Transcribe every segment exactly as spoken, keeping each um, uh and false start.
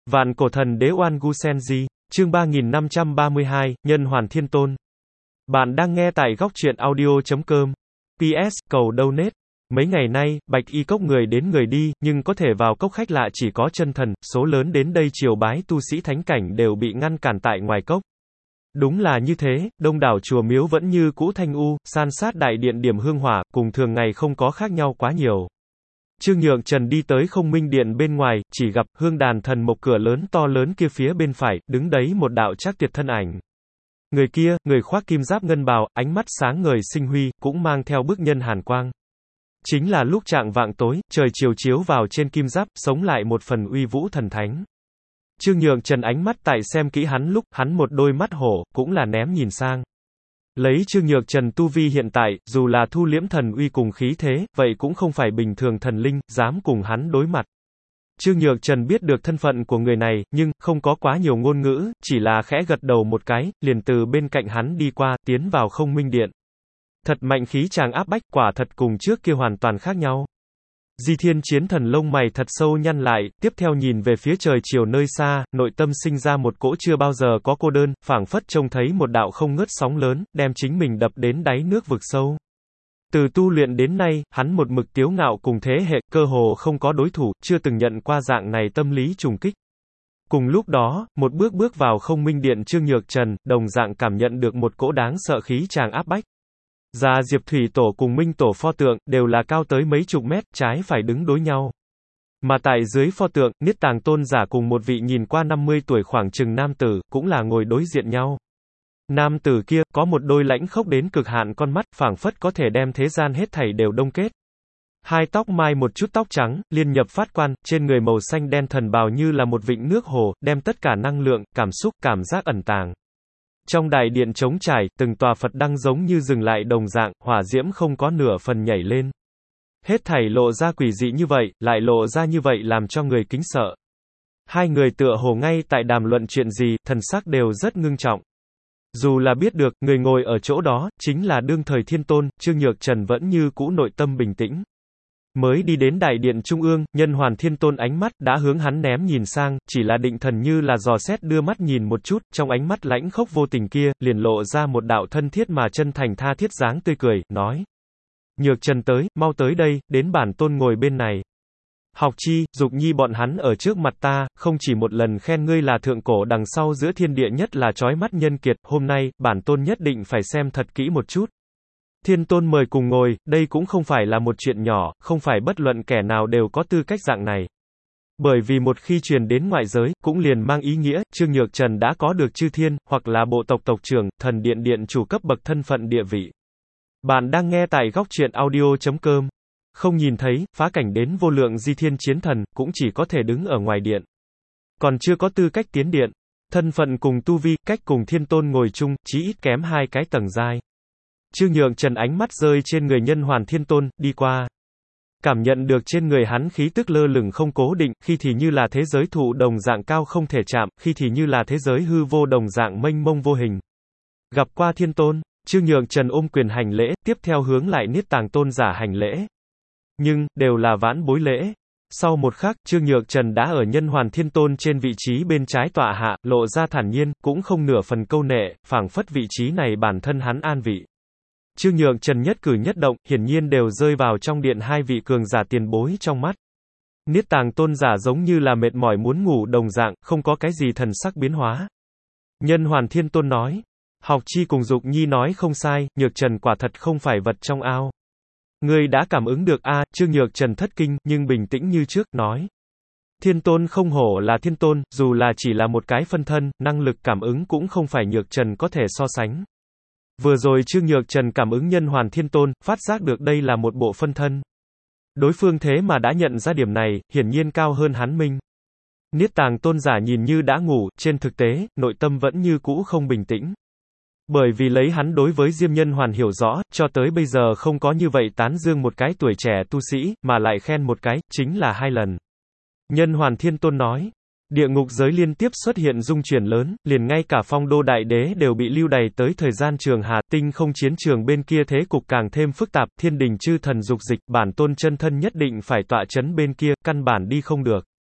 Vạn cổ thần đế Oan Gu Senji, chương ba nghìn năm trăm ba mươi hai, Nhân Hoàn Thiên Tôn. Bạn đang nghe tại góc truyện audio chấm com. pê ét, cầu donate. Mấy ngày nay, Bạch Y Cốc người đến người đi, nhưng có thể vào cốc khách lạ chỉ có chân thần, số lớn đến đây triều bái tu sĩ thánh cảnh đều bị ngăn cản tại ngoài cốc. Đúng là như thế, đông đảo chùa miếu vẫn như cũ thanh u, san sát đại điện điểm hương hỏa, cùng thường ngày không có khác nhau quá nhiều. Trương Nhượng Trần đi tới Không Minh Điện bên ngoài, chỉ gặp hương đàn thần mộc cửa lớn to lớn kia phía bên phải, đứng đấy một đạo trác tuyệt thân ảnh. Người kia, người khoác kim giáp ngân bào, ánh mắt sáng ngời sinh huy, cũng mang theo bức nhân hàn quang. Chính là lúc trạng vạng tối, trời chiều chiếu vào trên kim giáp, sống lại một phần uy vũ thần thánh. Trương Nhượng Trần ánh mắt tại xem kỹ hắn lúc, hắn một đôi mắt hổ, cũng là ném nhìn sang. Lấy Trương Nhượng Trần tu vi hiện tại, dù là thu liễm thần uy cùng khí thế, vậy cũng không phải bình thường thần linh, dám cùng hắn đối mặt. Trương Nhượng Trần biết được thân phận của người này, nhưng, không có quá nhiều ngôn ngữ, chỉ là khẽ gật đầu một cái, liền từ bên cạnh hắn đi qua, tiến vào Không Minh Điện. Thật mạnh khí tràng áp bách, quả thật cùng trước kia hoàn toàn khác nhau. Di Thiên Chiến Thần lông mày thật sâu nhăn lại, tiếp theo nhìn về phía trời chiều nơi xa, nội tâm sinh ra một cỗ chưa bao giờ có cô đơn, phảng phất trông thấy một đạo không ngớt sóng lớn, đem chính mình đập đến đáy nước vực sâu. Từ tu luyện đến nay, hắn một mực tiếu ngạo cùng thế hệ, cơ hồ không có đối thủ, chưa từng nhận qua dạng này tâm lý trùng kích. Cùng lúc đó, một bước bước vào Không Minh Điện Trương Nhượng Trần, đồng dạng cảm nhận được một cỗ đáng sợ khí tràng áp bách. Gia Diệp Thủy Tổ cùng Minh Tổ pho tượng, đều là cao tới mấy chục mét, trái phải đứng đối nhau. Mà tại dưới pho tượng, Niết Tàng Tôn giả cùng một vị nhìn qua năm mươi tuổi khoảng chừng nam tử, cũng là ngồi đối diện nhau. Nam tử kia, có một đôi lãnh khốc đến cực hạn con mắt, phảng phất có thể đem thế gian hết thảy đều đông kết. Hai tóc mai một chút tóc trắng, liên nhập phát quan, trên người màu xanh đen thần bào như là một vịnh nước hồ, đem tất cả năng lượng, cảm xúc, cảm giác ẩn tàng. Trong đại điện trống trải, từng tòa Phật đăng giống như dừng lại đồng dạng, hỏa diễm không có nửa phần nhảy lên. Hết thảy lộ ra quỷ dị như vậy, lại lộ ra như vậy làm cho người kính sợ. Hai người tựa hồ ngay tại đàm luận chuyện gì, thần sắc đều rất ngưng trọng. Dù là biết được, người ngồi ở chỗ đó, chính là đương thời Thiên Tôn, Trương Nhượng Trần vẫn như cũ nội tâm bình tĩnh. Mới đi đến đại điện trung ương, Nhân Hoàn Thiên Tôn ánh mắt đã hướng hắn ném nhìn sang, chỉ là định thần như là dò xét đưa mắt nhìn một chút, trong ánh mắt lãnh khốc vô tình kia, liền lộ ra một đạo thân thiết mà chân thành tha thiết dáng tươi cười, nói: Nhược Trần tới, mau tới đây, đến bản tôn ngồi bên này. Học Chi, Dục Nhi bọn hắn ở trước mặt ta, không chỉ một lần khen ngươi là thượng cổ đằng sau giữa thiên địa nhất là chói mắt nhân kiệt, hôm nay, bản tôn nhất định phải xem thật kỹ một chút. Thiên Tôn mời cùng ngồi, đây cũng không phải là một chuyện nhỏ, không phải bất luận kẻ nào đều có tư cách dạng này. Bởi vì một khi truyền đến ngoại giới, cũng liền mang ý nghĩa, Trương Nhượng Trần đã có được chư thiên, hoặc là bộ tộc tộc trưởng, thần điện điện chủ cấp bậc thân phận địa vị. Bạn đang nghe tại góc truyện audio chấm com. Không nhìn thấy, phá cảnh đến vô lượng Di Thiên Chiến Thần, cũng chỉ có thể đứng ở ngoài điện. Còn chưa có tư cách tiến điện. Thân phận cùng tu vi, cách cùng Thiên Tôn ngồi chung, chỉ ít kém hai cái tầng giai. Trương Nhượng Trần ánh mắt rơi trên người Nhân Hoàn Thiên Tôn, đi qua. Cảm nhận được trên người hắn khí tức lơ lửng không cố định, khi thì như là thế giới thụ đồng dạng cao không thể chạm, khi thì như là thế giới hư vô đồng dạng mênh mông vô hình. Gặp qua Thiên Tôn, Trương Nhượng Trần ôm quyền hành lễ, tiếp theo hướng lại Niết Tàng Tôn giả hành lễ. Nhưng, đều là vãn bối lễ. Sau một khắc, Trương Nhượng Trần đã ở Nhân Hoàn Thiên Tôn trên vị trí bên trái tọa hạ, lộ ra thản nhiên, cũng không nửa phần câu nệ, phảng phất vị trí này bản thân hắn an vị. Trương Nhượng Trần nhất cử nhất động, hiển nhiên đều rơi vào trong điện hai vị cường giả tiền bối trong mắt. Niết Tàng Tôn giả giống như là mệt mỏi muốn ngủ đồng dạng, không có cái gì thần sắc biến hóa. Nhân Hoàn Thiên Tôn nói, Học Chi cùng Dục Nhi nói không sai, Nhược Trần quả thật không phải vật trong ao. Ngươi đã cảm ứng được a? À, Trương Nhượng Trần thất kinh, nhưng bình tĩnh như trước, nói. Thiên Tôn không hổ là Thiên Tôn, dù là chỉ là một cái phân thân, năng lực cảm ứng cũng không phải Nhược Trần có thể so sánh. Vừa rồi Trương Nhượng Trần cảm ứng Nhân Hoàn Thiên Tôn, phát giác được đây là một bộ phân thân. Đối phương thế mà đã nhận ra điểm này, hiển nhiên cao hơn hắn minh. Niết Tàng Tôn giả nhìn như đã ngủ, trên thực tế, nội tâm vẫn như cũ không bình tĩnh. Bởi vì lấy hắn đối với Diêm Nhân Hoàn hiểu rõ, cho tới bây giờ không có như vậy tán dương một cái tuổi trẻ tu sĩ, mà lại khen một cái, chính là hai lần. Nhân Hoàn Thiên Tôn nói, địa ngục giới liên tiếp xuất hiện dung chuyển lớn, liền ngay cả Phong Đô Đại Đế đều bị lưu đày tới thời gian trường hà, tinh không chiến trường bên kia thế cục càng thêm phức tạp, thiên đình chư thần dục dịch, bản tôn chân thân nhất định phải tọa chấn bên kia, căn bản đi không được.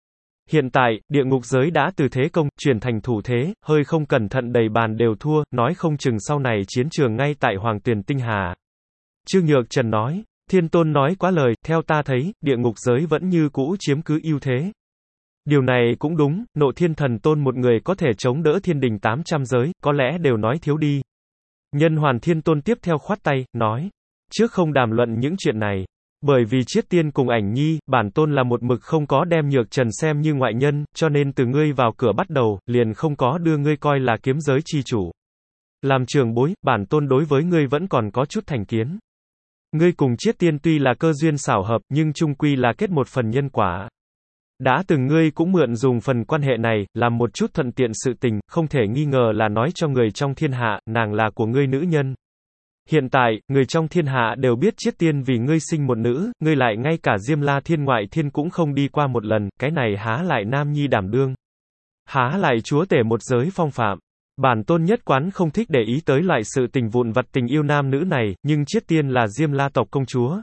Hiện tại, địa ngục giới đã từ thế công, chuyển thành thủ thế, hơi không cẩn thận đầy bàn đều thua, nói không chừng sau này chiến trường ngay tại Hoàng Tuyền Tinh Hà. Trương Nhược Trần nói, Thiên Tôn nói quá lời, theo ta thấy, địa ngục giới vẫn như cũ chiếm cứ ưu thế. Điều này cũng đúng, Nộ Thiên Thần Tôn một người có thể chống đỡ thiên đình tám trăm giới, có lẽ đều nói thiếu đi. Nhân Hoàn Thiên Tôn tiếp theo khoát tay, nói, trước không đàm luận những chuyện này. Bởi vì Chiết Tiên cùng Ảnh Nhi, bản tôn là một mực không có đem Nhược Trần xem như ngoại nhân, cho nên từ ngươi vào cửa bắt đầu, liền không có đưa ngươi coi là kiếm giới chi chủ. Làm trường bối, bản tôn đối với ngươi vẫn còn có chút thành kiến. Ngươi cùng Chiết Tiên tuy là cơ duyên xảo hợp, nhưng chung quy là kết một phần nhân quả. Đã từng ngươi cũng mượn dùng phần quan hệ này, làm một chút thuận tiện sự tình, không thể nghi ngờ là nói cho người trong thiên hạ, nàng là của ngươi nữ nhân. Hiện tại, người trong thiên hạ đều biết Chiết Tiên vì ngươi sinh một nữ, ngươi lại ngay cả Diêm La Thiên ngoại thiên cũng không đi qua một lần, cái này há lại nam nhi đảm đương. Há lại chúa tể một giới phong phạm. Bản tôn nhất quán không thích để ý tới loại sự tình vụn vặt tình yêu nam nữ này, nhưng Chiết Tiên là Diêm La tộc công chúa.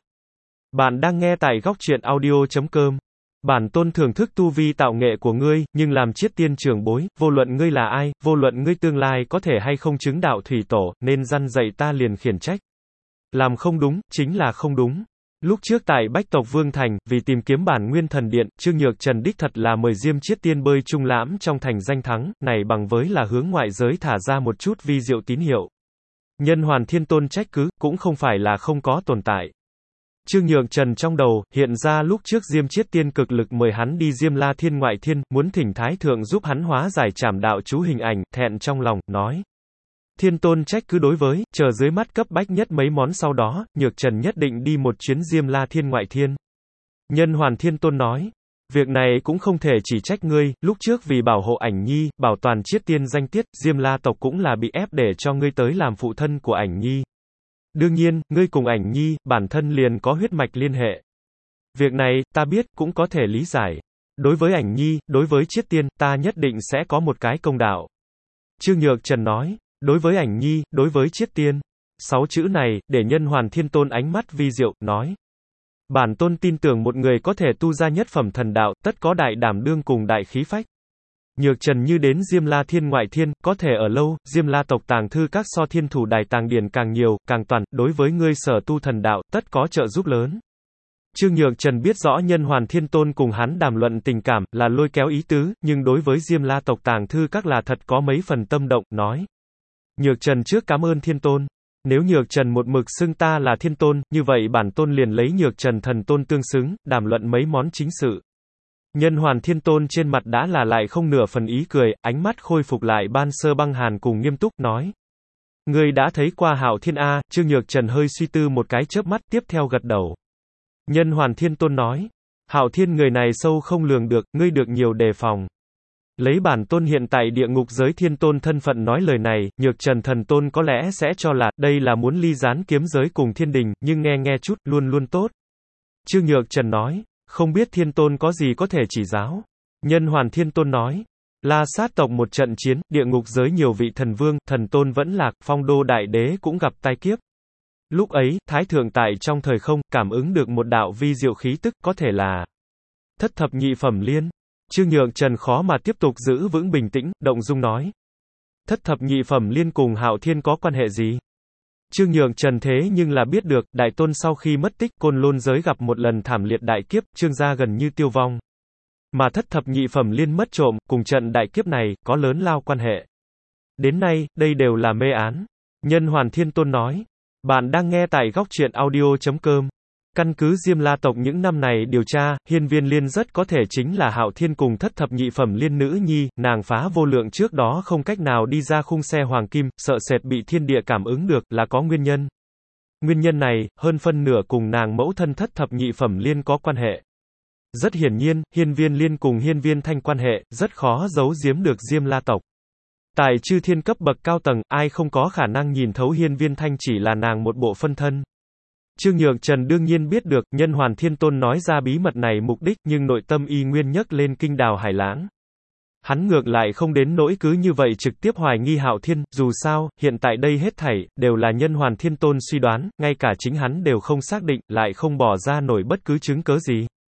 Bạn đang nghe tại góc truyện audio chấm com. Bản tôn thưởng thức tu vi tạo nghệ của ngươi, nhưng làm Chiết Tiên trưởng bối, vô luận ngươi là ai, vô luận ngươi tương lai có thể hay không chứng đạo thủy tổ, nên răn dạy ta liền khiển trách. Làm không đúng, chính là không đúng. Lúc trước tại Bách tộc Vương Thành, vì tìm kiếm bản nguyên thần điện, Trương Nhược Trần đích thật là mời Diêm Chiết Tiên bơi chung lãm trong thành danh thắng, này bằng với là hướng ngoại giới thả ra một chút vi diệu tín hiệu. Nhân Hoàn Thiên Tôn trách cứ, cũng không phải là không có tồn tại. Trương Nhược Trần trong đầu, hiện ra lúc trước Diêm Chiết Tiên cực lực mời hắn đi Diêm La Thiên ngoại thiên, muốn thỉnh Thái Thượng giúp hắn hóa giải trảm đạo chú hình ảnh, thẹn trong lòng, nói. Thiên Tôn trách cứ đối với, chờ dưới mắt cấp bách nhất mấy món sau đó, Nhược Trần nhất định đi một chuyến Diêm La Thiên ngoại thiên. Nhân Hoàn Thiên Tôn nói. Việc này cũng không thể chỉ trách ngươi, lúc trước vì bảo hộ Ảnh Nhi, bảo toàn Chiết Tiên danh tiết, Diêm La tộc cũng là bị ép để cho ngươi tới làm phụ thân của Ảnh Nhi. Đương nhiên, ngươi cùng Ảnh Nhi, bản thân liền có huyết mạch liên hệ. Việc này, ta biết, cũng có thể lý giải. Đối với Ảnh Nhi, đối với Chiết Tiên, ta nhất định sẽ có một cái công đạo. Trương Nhược Trần nói, đối với Ảnh Nhi, đối với Chiết Tiên. Sáu chữ này, để Nhân Hoàn Thiên Tôn ánh mắt vi diệu, nói. Bản tôn tin tưởng một người có thể tu ra nhất phẩm thần đạo, tất có đại đảm đương cùng đại khí phách. Nhược Trần như đến Diêm La Thiên ngoại thiên, có thể ở lâu, Diêm La tộc tàng thư các so thiên thủ đài tàng điển càng nhiều, càng toàn, đối với ngươi sở tu thần đạo, tất có trợ giúp lớn. Trương Nhược Trần biết rõ Nhân Hoàn Thiên Tôn cùng hắn đàm luận tình cảm, là lôi kéo ý tứ, nhưng đối với Diêm La tộc tàng thư các là thật có mấy phần tâm động, nói. Nhược Trần trước cảm ơn Thiên Tôn. Nếu Nhược Trần một mực xưng ta là Thiên Tôn, như vậy bản tôn liền lấy Nhược Trần thần tôn tương xứng, đàm luận mấy món chính sự. Nhân Hoàn Thiên Tôn trên mặt đã là lại không nửa phần ý cười, ánh mắt khôi phục lại ban sơ băng hàn cùng nghiêm túc, nói. Ngươi đã thấy qua Hạo Thiên A, Trương Nhược Trần hơi suy tư một cái chớp mắt, tiếp theo gật đầu. Nhân Hoàn Thiên Tôn nói. Hạo Thiên người này sâu không lường được, ngươi được nhiều đề phòng. Lấy bản tôn hiện tại địa ngục giới Thiên Tôn thân phận nói lời này, Nhược Trần thần tôn có lẽ sẽ cho là, đây là muốn ly gián kiếm giới cùng thiên đình, nhưng nghe nghe chút, luôn luôn tốt. Trương Nhược Trần nói. Không biết Thiên Tôn có gì có thể chỉ giáo. Nhân Hoàn Thiên Tôn nói. La Sát tộc một trận chiến, địa ngục giới nhiều vị thần vương, thần tôn vẫn lạc, phong đô đại đế cũng gặp tai kiếp. Lúc ấy, Thái Thượng tại trong thời không, cảm ứng được một đạo vi diệu khí tức, có thể là thất thập nhị phẩm liên. Trương Nhược Trần khó mà tiếp tục giữ vững bình tĩnh, động dung nói. Thất thập nhị phẩm liên cùng Hạo Thiên có quan hệ gì? Trương Nhược Trần thế nhưng là biết được, Đại Tôn sau khi mất tích, Côn Lôn giới gặp một lần thảm liệt đại kiếp, Trương gia gần như tiêu vong. Mà thất thập nhị phẩm liên mất trộm, cùng trận đại kiếp này, có lớn lao quan hệ. Đến nay, đây đều là mê án. Nhân Hoàn Thiên Tôn nói. Bạn đang nghe tại góc truyện audio chấm com. Căn cứ Diêm La tộc những năm này điều tra, Hiên Viên Liên rất có thể chính là Hạo Thiên cùng thất thập nhị phẩm liên nữ nhi, nàng phá vô lượng trước đó không cách nào đi ra khung xe hoàng kim, sợ sệt bị thiên địa cảm ứng được, là có nguyên nhân. Nguyên nhân này, hơn phân nửa cùng nàng mẫu thân thất thập nhị phẩm liên có quan hệ. Rất hiển nhiên, Hiên Viên Liên cùng Hiên Viên Thanh quan hệ, rất khó giấu giếm được Diêm La tộc. Tại chư thiên cấp bậc cao tầng, ai không có khả năng nhìn thấu Hiên Viên Thanh chỉ là nàng một bộ phân thân. Trương Nhược Trần đương nhiên biết được, Nhân Hoàn Thiên Tôn nói ra bí mật này mục đích, nhưng nội tâm y nguyên nhấc lên kinh đào hải lãng. Hắn ngược lại không đến nỗi cứ như vậy trực tiếp hoài nghi Hạo Thiên, dù sao, hiện tại đây hết thảy, đều là Nhân Hoàn Thiên Tôn suy đoán, ngay cả chính hắn đều không xác định, lại không bỏ ra nổi bất cứ chứng cớ gì.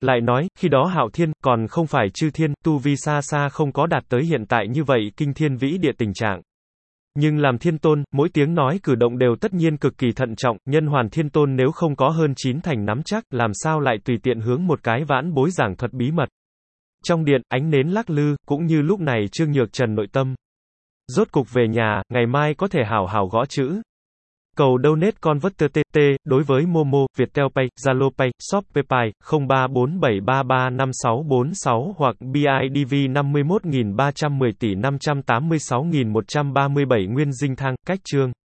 Lại nói, khi đó Hạo Thiên, còn không phải chư thiên, tu vi xa xa không có đạt tới hiện tại như vậy kinh thiên vĩ địa tình trạng. Nhưng làm thiên tôn, mỗi tiếng nói cử động đều tất nhiên cực kỳ thận trọng, nhân hoàn thiên tôn nếu không có hơn chín thành nắm chắc, làm sao lại tùy tiện hướng một cái vãn bối giảng thuật bí mật. Trong điện, ánh nến lắc lư, cũng như lúc này Trương Nhược Trần nội tâm. Rốt cục về nhà, ngày mai có thể hảo hảo gõ chữ. Cầu donate converter tê tê, đối với Momo, Viettel Pay, Zalo Pay, Shopee Pay, không ba bốn bảy ba ba năm sáu bốn sáu hoặc bê i đê vê năm mươi mốt nghìn ba trăm mười tỷ năm trăm tám mươi sáu nghìn một trăm ba mươi bảy Nguyên Dinh Thang, cách chương.